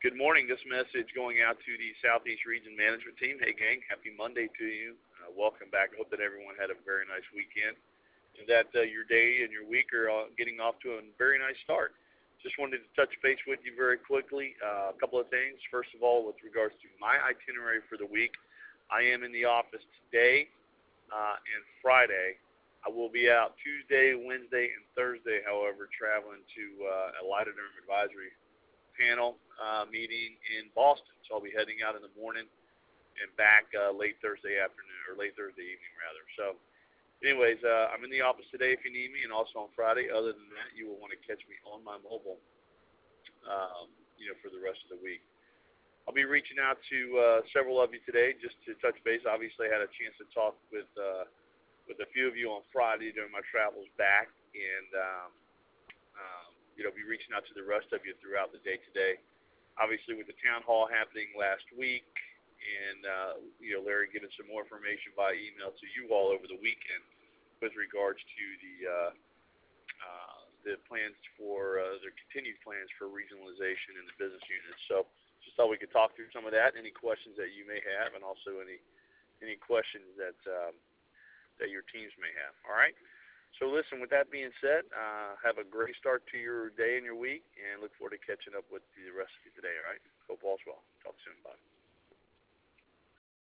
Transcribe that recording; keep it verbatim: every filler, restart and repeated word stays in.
Good morning. This message going out to the Southeast Region Management Team. Hey, gang, happy Monday to you. Uh, welcome back. I hope that everyone had a very nice weekend and that uh, your day and your week are uh, getting off to a very nice start. Just wanted to touch base with you very quickly. Uh, a couple of things. First of all, with regards to my itinerary for the week, I am in the office today uh, and Friday. I will be out Tuesday, Wednesday, and Thursday, however, traveling to uh, a Lidoderm Advisory panel uh, meeting in Boston. So I'll be heading out in the morning and back uh, late Thursday afternoon, or late Thursday evening, rather. So anyways, uh, I'm in the office today if you need me, and also on Friday. Other than that, you will want to catch me on my mobile, um, you know, for the rest of the week. I'll be reaching out to uh, several of you today just to touch base. Obviously, I had a chance to talk with uh, with a few of you on Friday during my travels back, and um, um, you know, be reaching out to the rest of you throughout the day today. Obviously, with the town hall happening last week, and uh, you know, Larry giving some more information by email to you all over the weekend with regards to the uh, uh, the plans for uh, their continued plans for regionalization in the business units. So, just thought we could talk through some of that. Any questions that you may have, and also any any questions that um, that your teams may have. All right. So listen, with that being said, uh, have a great start to your day and your week, and look forward to catching up with the rest of you today, all right? Hope all's well. Talk soon. Bye.